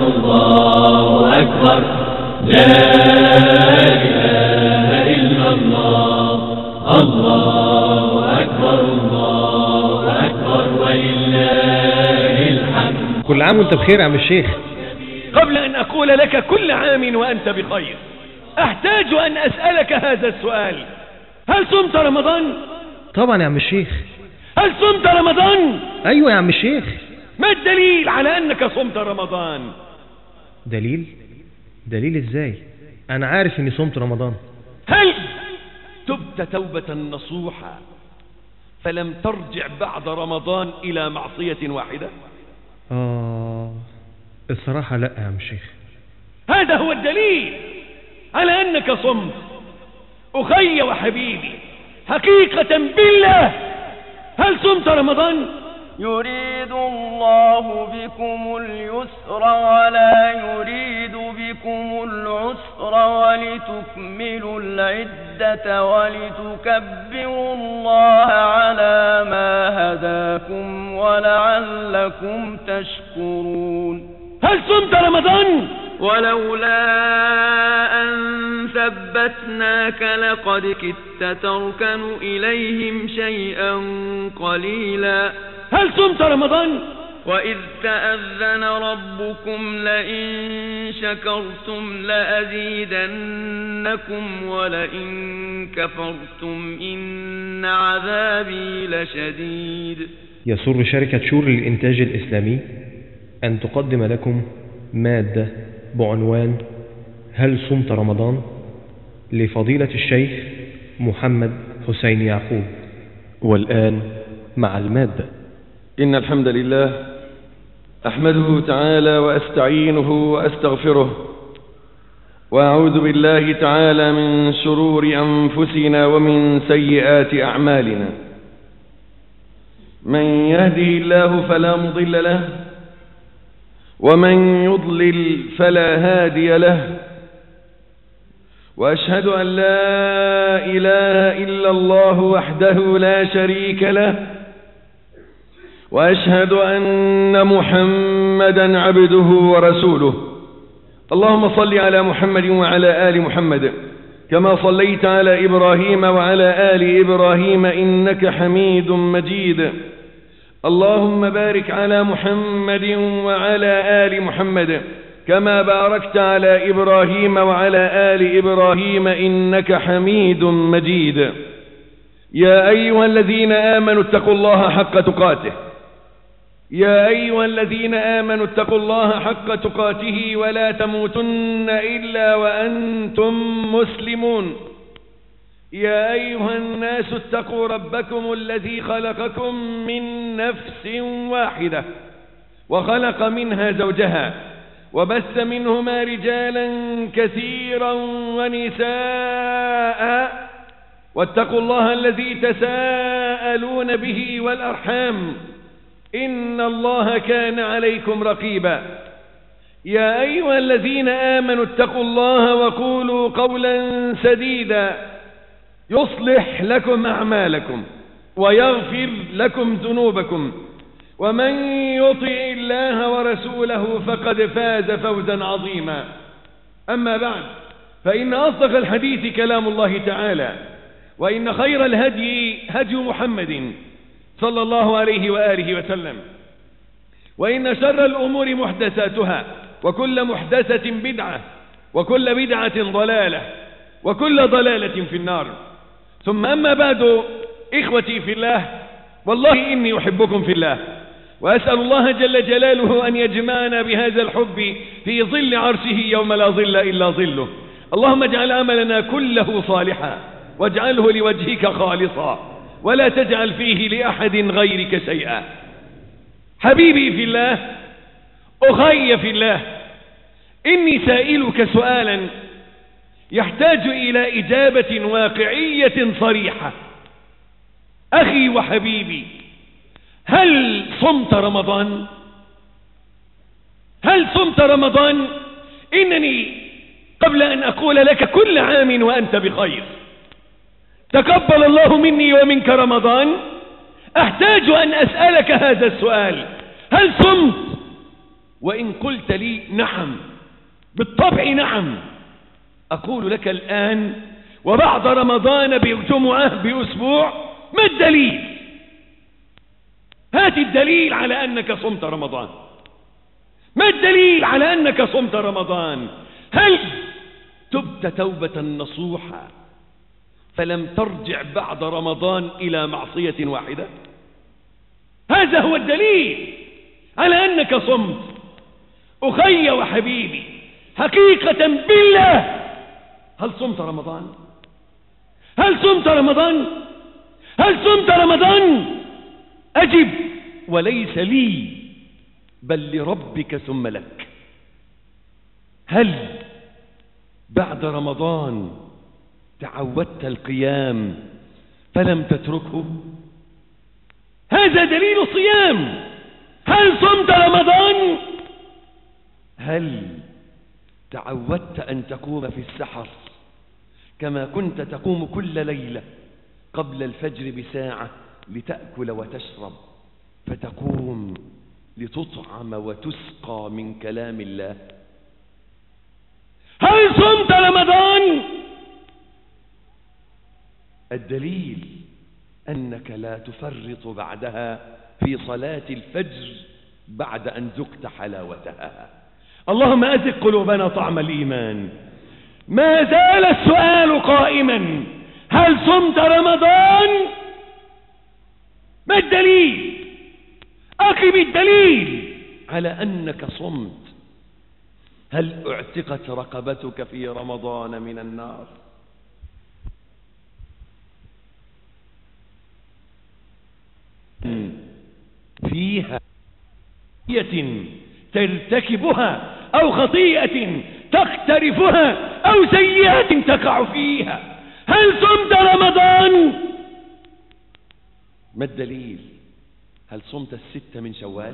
الله أكبر لا إله إلا الله الله أكبر الله أكبر ولله الحمد. كل عام وانت بخير يا عم الشيخ. قبل أن أقول لك كل عام وأنت بخير أحتاج أن أسألك هذا السؤال: هل صمت رمضان؟ طبعا يا عم الشيخ. هل صمت رمضان؟ أيوة يا عم الشيخ. ما الدليل على أنك صمت رمضان؟ دليل ازاي؟ أنا عارف أني صمت رمضان. هل تبت توبة نصوحة فلم ترجع بعد رمضان إلى معصية واحدة؟ الصراحة لا يا عم الشيخ. هذا هو الدليل على أنك صمت. أخي وحبيبي، حقيقة بالله، هل صمت رمضان؟ يريد الله بكم اليسر ولا يريد بكم العسر ولتكملوا العدة ولتكبروا الله على ما هداكم ولعلكم تشكرون. هل صمت رمضان؟ ولولا أن ثبتناك لقد كدت تركن إليهم شيئا قليلا. هل صمت رمضان؟ وإذ تأذن ربكم لئن شكرتم لأزيدنكم ولئن كفرتم إن عذابي لشديد. يسر شركة شور للإنتاج الإسلامي أن تقدم لكم مادة بعنوان هل صمت رمضان لفضيلة الشيخ محمد حسين يعقوب. والآن مع المادة. إن الحمد لله أحمده تعالى وأستعينه وأستغفره وأعوذ بالله تعالى من شرور أنفسنا ومن سيئات أعمالنا. من يهده الله فلا مضل له ومن يضلل فلا هادي له، وأشهد أن لا إله إلا الله وحده لا شريك له، وأشهد أن محمدا عبده ورسوله. اللهم صل على محمد وعلى آل محمد كما صليت على إبراهيم وعلى آل إبراهيم إنك حميد مجيد. اللهم بارك على محمد وعلى آل محمد كما باركت على إبراهيم وعلى آل إبراهيم إنك حميد مجيد. يا أيها الذين آمنوا اتقوا الله حق تقاته يا أيها الذين آمنوا اتقوا الله حق تقاته ولا تموتن إلا وأنتم مسلمون. يا أيها الناس اتقوا ربكم الذي خلقكم من نفس واحدة وخلق منها زوجها وبث منهما رجالا كثيرا ونساء، واتقوا الله الذي تساءلون به والأرحام إن الله كان عليكم رقيبا. يا أيها الذين آمنوا اتقوا الله وقولوا قولا سديدا يصلح لكم أعمالكم ويغفر لكم ذنوبكم، ومن يطع الله ورسوله فقد فاز فوزا عظيما. أما بعد، فإن أصدق الحديث كلام الله تعالى، وإن خير الهدي هدي محمد صلى الله عليه وآله وسلم، وإن شر الأمور محدثاتها، وكل محدثة بدعة، وكل بدعة ضلالة، وكل ضلالة في النار. ثم أما بعد، إخوتي في الله، والله إني أحبكم في الله، وأسأل الله جل جلاله أن يجمعنا بهذا الحب في ظل عرشه يوم لا ظل إلا ظله. اللهم اجعل عملنا كله صالحا واجعله لوجهك خالصا ولا تجعل فيه لأحد غيرك شيئا. حبيبي في الله، أخي في الله، إني سائلك سؤالا يحتاج إلى إجابة واقعية صريحة. أخي وحبيبي، هل صمت رمضان؟ هل صمت رمضان؟ إنني قبل أن أقول لك كل عام وأنت بخير، تقبل الله مني ومنك رمضان، أحتاج أن أسألك هذا السؤال: هل صمت؟ وإن قلت لي نعم بالطبع نعم، أقول لك الآن وبعد رمضان بجمعة بأسبوع ما الدليل؟ هات الدليل على أنك صمت رمضان. ما الدليل على أنك صمت رمضان؟ هل تبت توبة نصوحة فلم ترجع بعد رمضان إلى معصية واحدة؟ هذا هو الدليل على أنك صمت. أخي وحبيبي، حقيقة بالله، هل صمت رمضان؟ هل صمت رمضان؟ هل صمت رمضان؟ أجب، وليس لي بل لربك ثم لك. هل بعد رمضان تعودت القيام فلم تتركه؟ هذا دليل الصيام. هل صمت رمضان؟ هل تعودت أن تقوم في السحر كما كنت تقوم كل ليلة قبل الفجر بساعة لتأكل وتشرب، فتقوم لتطعم وتسقى من كلام الله؟ هل صمت رمضان؟ الدليل أنك لا تفرط بعدها في صلاة الفجر بعد أن ذقت حلاوتها. اللهم أذق قلوبنا طعم الإيمان. ما زال السؤال قائما، هل صمت رمضان؟ ما الدليل؟ أقم الدليل على أنك صمت. هل اعتقت رقبتك في رمضان من النار؟ فيها ترتكبها أو خطيئة تقترفها أو سيئة تقع فيها. هل صمت رمضان؟ ما الدليل؟ هل صمت 6 من شوال؟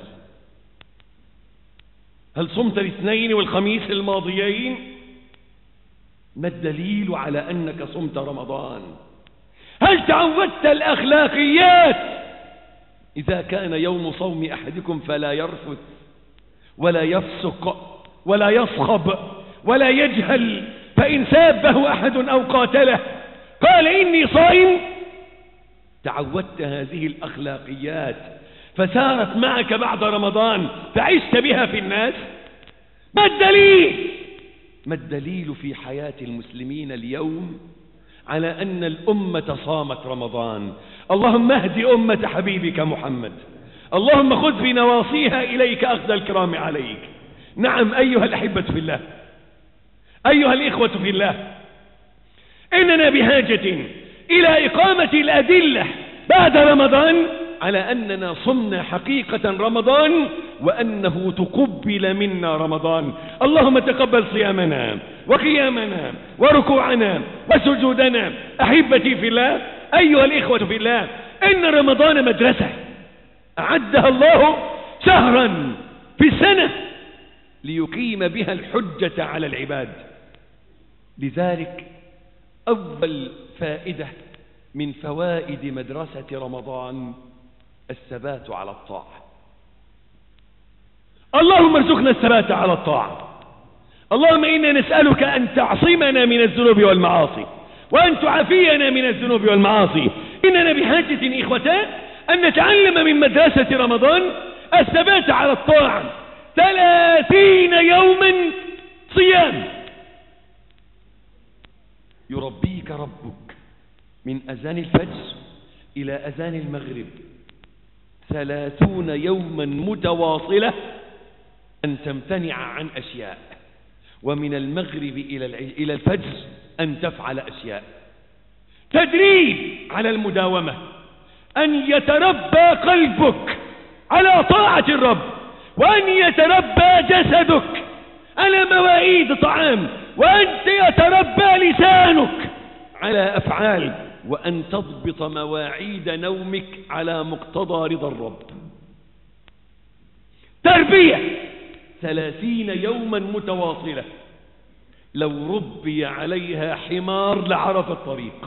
هل صمت الاثنين والخميس الماضيين؟ ما الدليل على أنك صمت رمضان؟ هل تعودت الأخلاقيات؟ إذا كان يوم صوم أحدكم فلا يرفث ولا يفسق ولا يصخب ولا يجهل، فإن سابه أحد أو قاتله قال إني صائم. تعودت هذه الأخلاقيات فسارت معك بعد رمضان فعشت بها في الناس؟ ما الدليل؟ ما الدليل في حياة المسلمين اليوم على أن الأمة صامت رمضان؟ اللهم اهد أمة حبيبك محمد، اللهم خذ بنواصيها إليك أخذ الكرام عليك. نعم أيها الأحبة في الله، أيها الإخوة في الله، إننا بحاجة إلى إقامة الأدلة بعد رمضان على أننا صمنا حقيقة رمضان وأنه تقبل منا رمضان. اللهم تقبل صيامنا وقيامنا وركوعنا وسجودنا. أحبتي في الله، أيها الإخوة في الله، إن رمضان مدرسة أعدها الله شهرا في السنة ليقيم بها الحجة على العباد. لذلك أول فائدة من فوائد مدرسة رمضان الثبات على الطاعة. اللهم ارزقنا الثبات على الطاعة. اللهم إنا نسألك أن تعصمنا من الذنوب والمعاصي وأن تعافينا من الذنوب والمعاصي. إننا بحاجة إخوتان أن نتعلم من مدرسة رمضان الثبات على الطاعة. 30 يوما صيام يربيك ربك من أذان الفجر إلى أذان المغرب، 30 يوما متواصلة أن تمتنع عن أشياء، ومن المغرب إلى الفجر أن تفعل أشياء. تدريب على المداومة، أن يتربى قلبك على طاعة الرب، وأن يتربى جسدك على مواعيد طعام، وأن يتربى لسانك على أفعال، وأن تضبط مواعيد نومك على مقتضى رضا الرب. تربية 30 يوما متواصلة، لو ربي عليها حمار لعرف الطريق،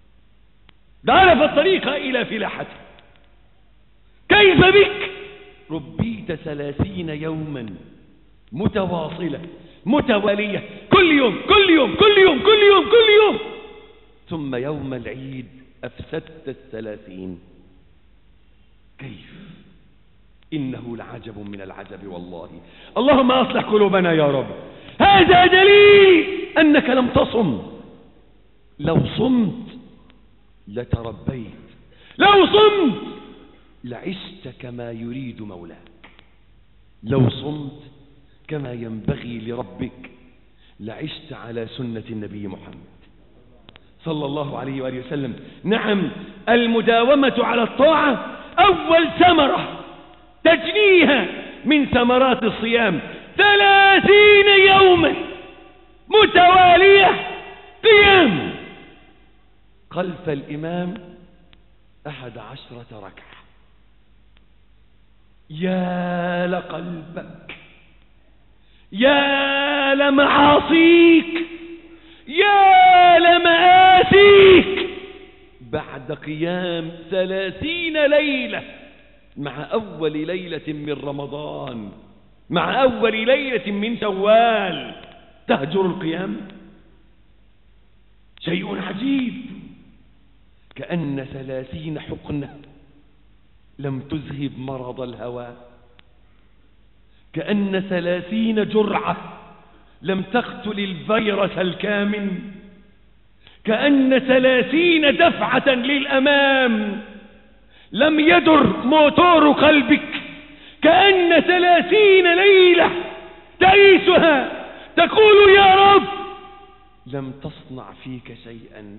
لعرف الطريق إلى فلاحته. كيف بك ربيت 30 يوما متواصلة متوالية، كل يوم كل يوم كل يوم كل يوم كل يوم، ثم يوم العيد أفسدت 30. كيف؟ إنه لعجب من العجب والله. اللهم أصلح قلوبنا يا رب. هذا دليل أنك لم تصم. لو صمت لتربيت، لو صمت لعشت كما يريد مولاك، لو صمت كما ينبغي لربك لعشت على سنة النبي محمد صلى الله عليه وآله وسلم. نعم، المداومة على الطاعة أول ثمرة تجنيها من ثمرات الصيام. 30 يوما متوالية قيام خلف الإمام 11 ركعة. يا لقلبك، يا لمعاصيك، يا لمآسيك بعد قيام 30 ليلة مع أول ليلة من رمضان، مع أول ليلة من شوال، تهجر القيام. شيء عجيب، كأن 30 حقنة لم تذهب مرض الهوى، كأن 30 جرعة لم تقتل الفيروس الكامن، كأن 30 دفعة للأمام لم يدر موتور قلبك، كأن 30 ليلة تعيشها تقول يا رب لم تصنع فيك شيئا.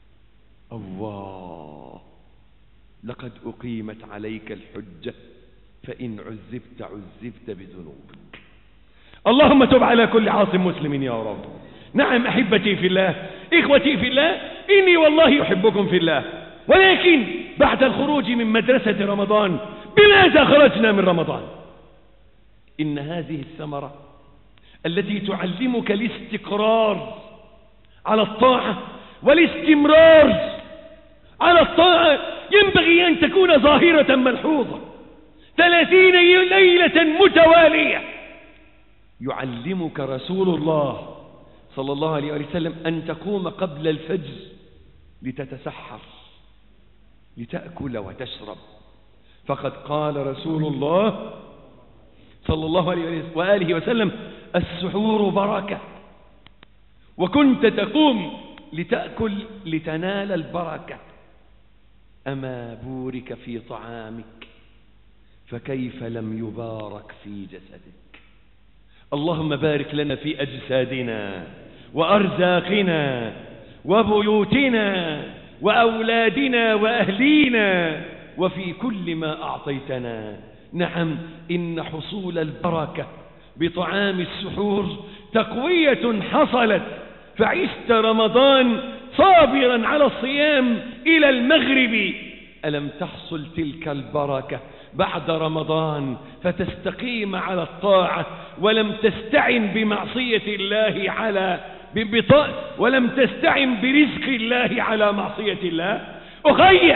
الله، لقد أقيمت عليك الحجة، فإن عذبت عذبت بذنوبك. اللهم تب على كل عاصم مسلم يا رب. نعم أحبتي في الله، إخوتي في الله، إني والله أحبكم في الله، ولكن بعد الخروج من مدرسة رمضان بماذا خرجنا من رمضان؟ إن هذه الثمرة التي تعلمك الاستقرار على الطاعة والاستمرار على الطاعة ينبغي أن تكون ظاهرة ملحوظة. 30 ليلة متوالية يعلمك رسول الله صلى الله عليه وسلم أن تقوم قبل الفجر لتتسحر، لتأكل وتشرب. فقد قال رسول الله صلى الله عليه وآله وسلم: السحور بركة. وكنت تقوم لتأكل لتنال البركة. أما بورك في طعامك فكيف لم يبارك في جسدك. اللهم بارك لنا في أجسادنا وأرزاقنا وبيوتنا وأولادنا وأهلينا وفي كل ما أعطيتنا. نعم، إن حصول البركة بطعام السحور تقوية حصلت، فعشت رمضان صابرا على الصيام إلى المغرب. ألم تحصل تلك البركة بعد رمضان فتستقيم على الطاعة ولم تستعن بمعصية الله ولم تستعن برزق الله على معصية الله؟ أخي،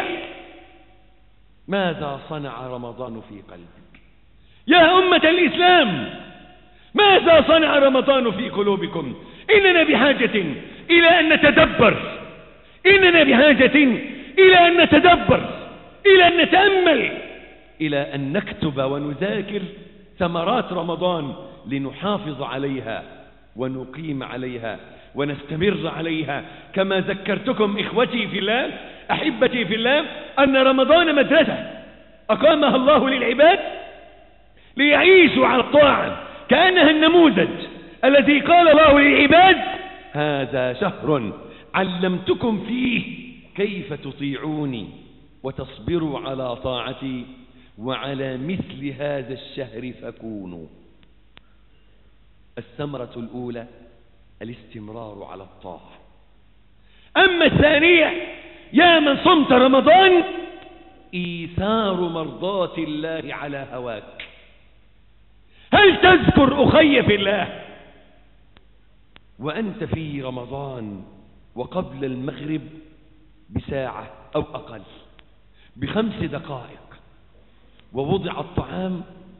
ماذا صنع رمضان في قلبك؟ يا أمة الإسلام، ماذا صنع رمضان في قلوبكم؟ إننا بحاجة إلى أن نتدبر، إننا بحاجة إلى أن نتدبر، إلى أن نتأمل، إلى أن نكتب ونذاكر ثمرات رمضان لنحافظ عليها ونقيم عليها ونستمر عليها. كما ذكرتكم إخوتي في الله، أحبتي في الله، أن رمضان مدرسة أقامها الله للعباد ليعيشوا على الطاعة، كأنها النموذج الذي قال الله للعباد: هذا شهر علمتكم فيه كيف تطيعوني وتصبروا على طاعتي، وعلى مثل هذا الشهر فكونوا. الثمرة الأولى الاستمرار على الطاعة. أما الثانية يا من صمت رمضان إيثار مرضاة الله على هواك. هل تذكر أخي في الله وأنت في رمضان وقبل المغرب بساعة أو أقل ب5 دقائق ووضع الطعام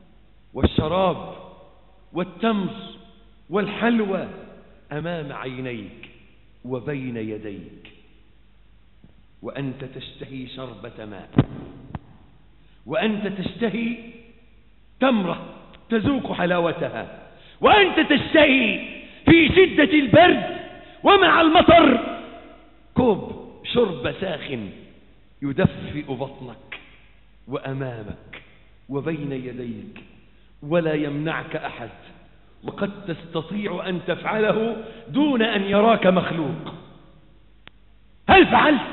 والشراب والتمر والحلوى أمام عينيك وبين يديك، وأنت تشتهي شربة ماء، وأنت تشتهي تمرة تذوق حلاوتها، وأنت تشتهي في شدة البرد ومع المطر كوب شرب ساخن يدفئ بطنك وأمامك وبين يديك ولا يمنعك أحد، وقد تستطيع أن تفعله دون أن يراك مخلوق. هل فعلت؟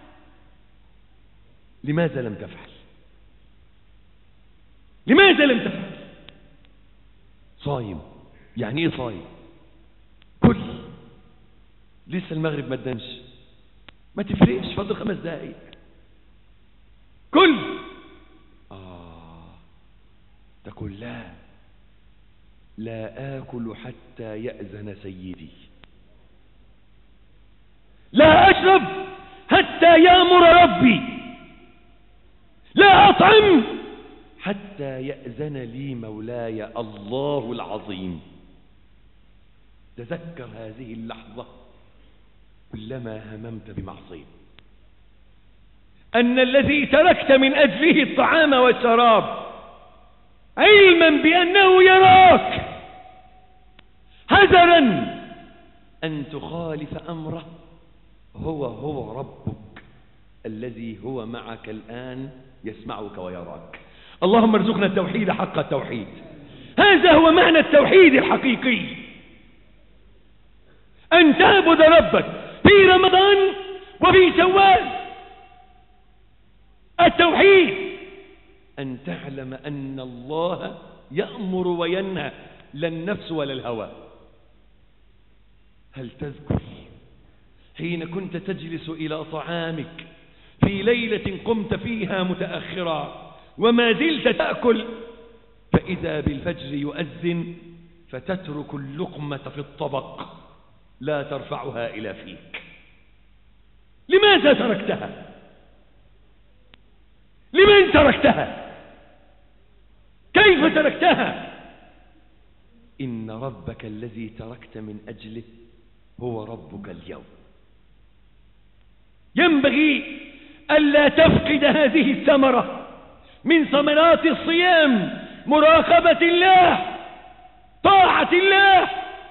لماذا لم تفعل؟ لماذا لم تفعل؟ صايم. يعني ايه صايم؟ كل لسه المغرب ما ادنش، ما تفرقش، فاضل 5 دقائق. كل تقول لا آكل حتى يأذن سيدي، لا أشرب حتى يأمر ربي، لا أطعم حتى يأذن لي مولاي الله العظيم. تذكر هذه اللحظة كلما هممت بمعصية، أن الذي تركت من أجله الطعام والشراب علما بأنه يراك، حذرا أن تخالف أمره، هو ربك الذي هو معك الآن يسمعك ويراك. اللهم ارزقنا التوحيد حق التوحيد. هذا هو معنى التوحيد الحقيقي، أن تعبد ربك في رمضان وفي شوال. التوحيد أن تعلم أن الله يأمر وينهى، لا النفس ولا الهوى. هل تذكر حين كنت تجلس إلى طعامك في ليلة قمت فيها متأخرا وما زلت تأكل، فإذا بالفجر يؤذن فتترك اللقمة في الطبق لا ترفعها إلى فيك؟ لماذا تركتها؟ لمن تركتها؟ كيف تركتها؟ إن ربك الذي تركت من أجله هو ربك اليوم. ينبغي ألا تفقد هذه الثمرة من ثمرات الصيام، مراقبة الله، طاعة الله.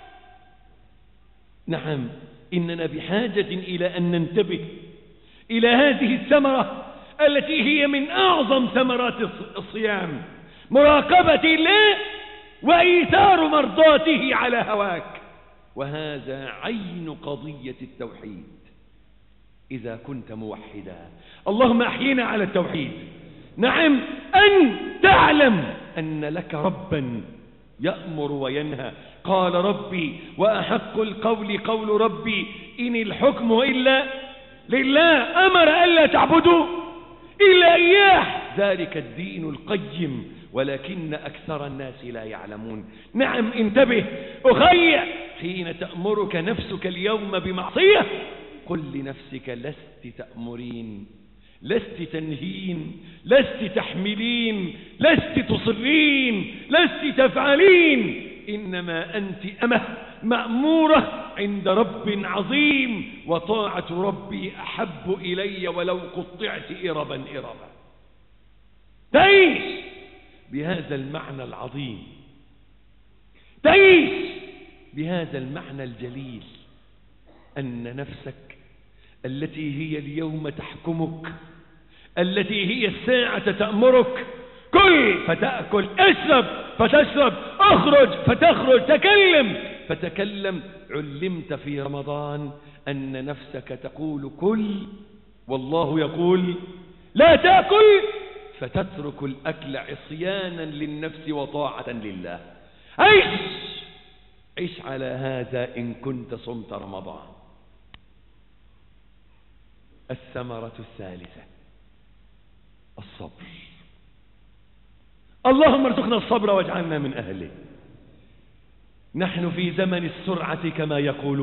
نعم، إننا بحاجة إلى أن ننتبه إلى هذه الثمرة التي هي من أعظم ثمرات الصيام، مراقبة الله وإيثار مرضاته على هواك. وهذا عين قضية التوحيد. إذا كنت موحدا، اللهم أحينا على التوحيد. نعم، أن تعلم أن لك ربا يأمر وينهى. قال ربي وأحق القول قول ربي إن الحكم إلا لله، أمر ألا تعبدوا إلا إياه، ذلك الدين القيم ولكن أكثر الناس لا يعلمون. نعم، انتبه أخي، حين تأمرك نفسك اليوم بمعصية قل لنفسك لست تأمرين، لست تنهين، لست تحملين، لست تصرين، لست تفعلين، إنما أنت أمة مأمورة عند رب عظيم، وطاعة ربي أحب إلي ولو قطعت إربا إربا. تعيش بهذا المعنى العظيم، تعيش بهذا المعنى الجليل، أن نفسك التي هي اليوم تحكمك، التي هي الساعة تأمرك، كل فتأكل، اشرب فتشرب، اخرج فتخرج، تكلم فتكلم. علمت في رمضان أن نفسك تقول كل، والله يقول لا تأكل، فتترك الأكل عصيانا للنفس وطاعة لله. عيش على هذا إن كنت صمت رمضان. الثمرة الثالثة الصبر. اللهم ارزقنا الصبر واجعلنا من أهله. نحن في زمن السرعة كما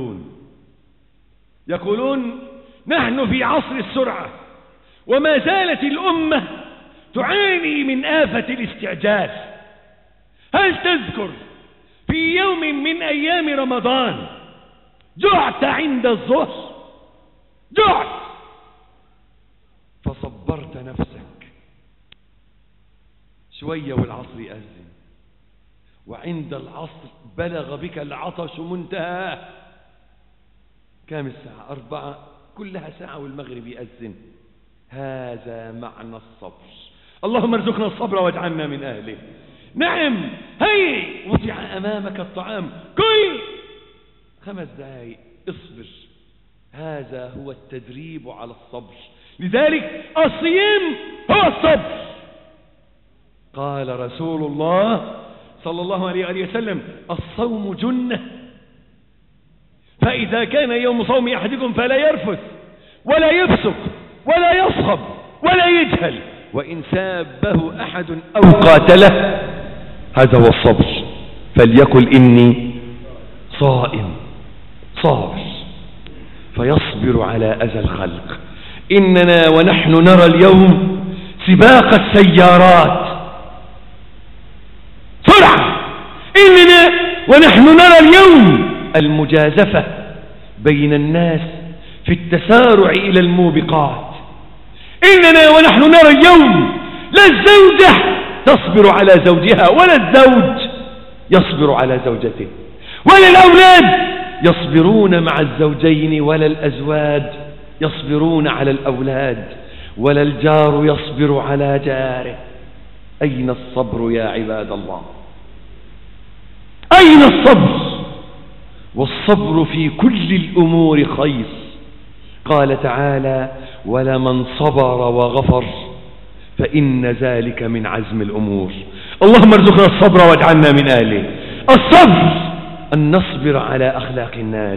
يقولون نحن في عصر السرعة، وما زالت الأمة تعاني من آفة الاستعجال. تذكر في يوم من أيام رمضان جعت عند الظهر، جعت فصبرت نفسك شوية والعصر يأذن، وعند العصر بلغ بك العطش منتهاه. كام الساعة؟ 4، كلها ساعة والمغرب يأذن. هذا معنى الصبر. اللهم ارزقنا الصبر واجعلنا من أهله. نعم، هي وضع أمامك الطعام، كل 5 دقائق اصبر. هذا هو التدريب على الصبر. لذلك الصيام هو الصبر. قال رسول الله صلى الله عليه وسلم: الصوم جنة، فإذا كان يوم صوم أحدكم فلا يرفث ولا يفسق ولا يصخب ولا يجهل، وإن سابه أحد أو قاتله. هذا هو الصبر. فليقل إني صائم صابر، فيصبر على أذى الخلق. إننا ونحن نرى اليوم سباق السيارات، سرعة. إننا ونحن نرى اليوم المجازفة بين الناس في التسارع إلى الموبقات. إننا ونحن نرى اليوم لا الزوجة تصبر على زوجها، ولا الزوج يصبر على زوجته، ولا الأولاد يصبرون مع الزوجين، ولا الأزواج يصبرون على الأولاد، ولا الجار يصبر على جاره. أين الصبر يا عباد الله؟ أين الصبر؟ والصبر في كل الأمور خير. قال تعالى: ولمن صبر وغفر فإن ذلك من عزم الأمور. اللهم ارزقنا الصبر واجعلنا من أهله. الصبر أن نصبر على أخلاق الناس.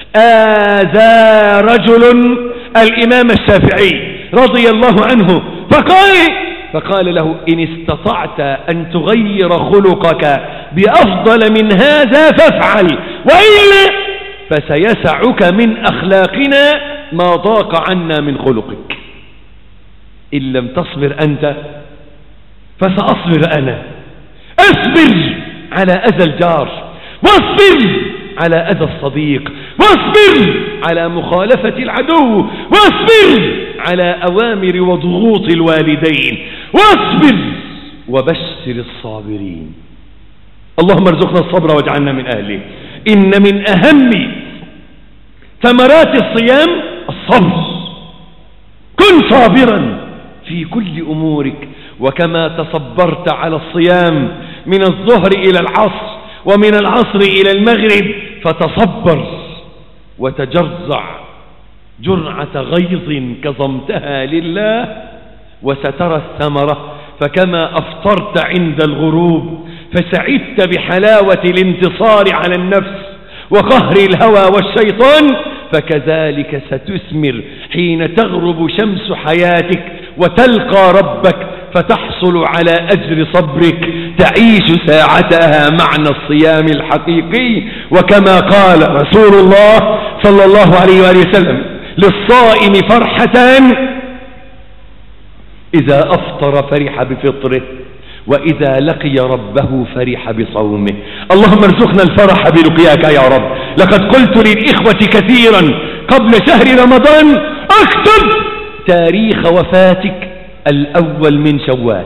آذى رجل الإمام الشافعي رضي الله عنه فقال له: إن استطعت أن تغير خلقك بأفضل من هذا فافعل، وإلا فسيسعك من أخلاقنا ما ضاق عنا من خلقك. إن لم تصبر أنت فسأصبر أنا. أصبر على أذى الجار، واصبر على أذى الصديق، واصبر على مخالفة العدو، واصبر على أوامر وضغوط الوالدين، واصبر وبشر الصابرين. اللهم ارزقنا الصبر واجعلنا من أهله. إن من أهم ثمرات الصيام الصبر. كن صابرا في كل أمورك، وكما تصبرت على الصيام من الظهر إلى العصر ومن العصر إلى المغرب، فتصبر وتجرع جرعة غيظ كظمتها لله، وسترى الثمرة. فكما أفطرت عند الغروب فسعدت بحلاوة الانتصار على النفس وقهر الهوى والشيطان، فكذلك ستثمر حين تغرب شمس حياتك وتلقى ربك، فتحصل على أجر صبرك، تعيش ساعتها معنى الصيام الحقيقي. وكما قال رسول الله صلى الله عليه وآله وسلم: للصائم فرحتان: إذا أفطر فرح بفطره، وإذا لقي ربه فرح بصومه. اللهم ارزقنا الفرح بلقياك يا رب. لقد قلت للإخوة كثيرا قبل شهر رمضان: اكتب تاريخ وفاتك الأول من شوال.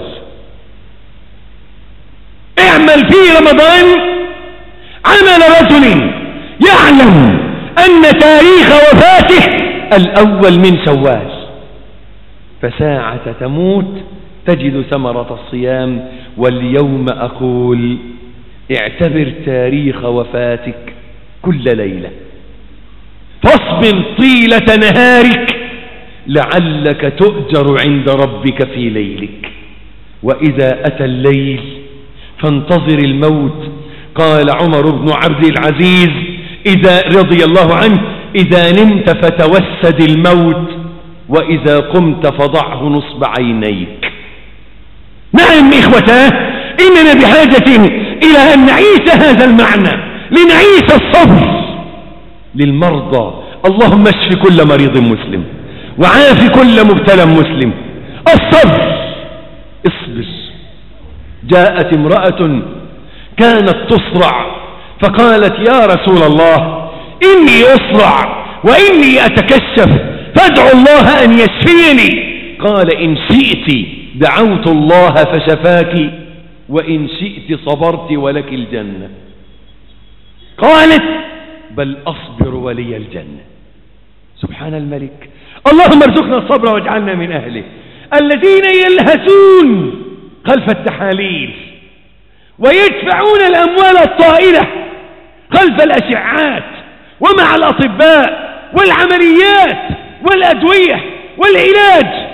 اعمل في رمضان عمل رجل يعلم أن تاريخ وفاته الأول من شوال، فساعة تموت تجد ثمرة الصيام. واليوم أقول: اعتبر تاريخ وفاتك كل ليلة، فاصبر طيلة نهارك لعلك تؤجر عند ربك في ليلك. وإذا أتى الليل فانتظر الموت. قال عمر بن عبد العزيز رضي الله عنه: إذا نمت فتوسد الموت، وإذا قمت فضعه نصب عينيك. نعم إخوتاه، إننا بحاجة إلى أن نعيش هذا المعنى، لنعيش الصبر للمرضى. اللهم اشف كل مريض مسلم، وعاف كل مبتلى مسلم. الصبر. اصبر. جاءت امرأة كانت تصرع، فقالت يا رسول الله إني أصرع وإني أتكشف، فادعوا الله أن يشفيني. قال إن شئت دعوت الله فشفاك، وإن شئت صبرت ولك الجنة. قالت بل أصبر ولي الجنة. سبحان الملك. اللهم ارزقنا الصبر واجعلنا من أهله. الذين يلهثون خلف التحاليل ويدفعون الأموال الطائلة خلف الأشعات ومع الأطباء والعمليات والأدوية والعلاج.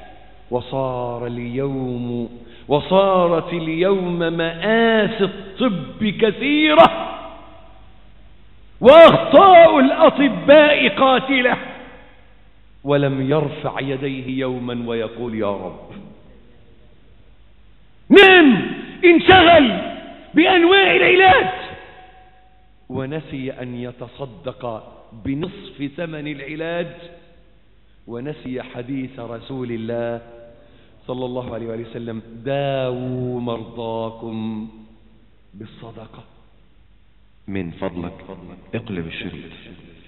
وصارت اليوم مآسي الطب كثيرة، وأخطاء الأطباء قاتلة، ولم يرفع يديه يوما ويقول يا رب. نعم، انشغل بأنواع العلاج ونسي أن يتصدق بنصف ثمن العلاج، ونسي حديث رسول الله صلى الله عليه وسلم: داووا مرضاكم بالصدقة. من فضلك اقلب الشريط.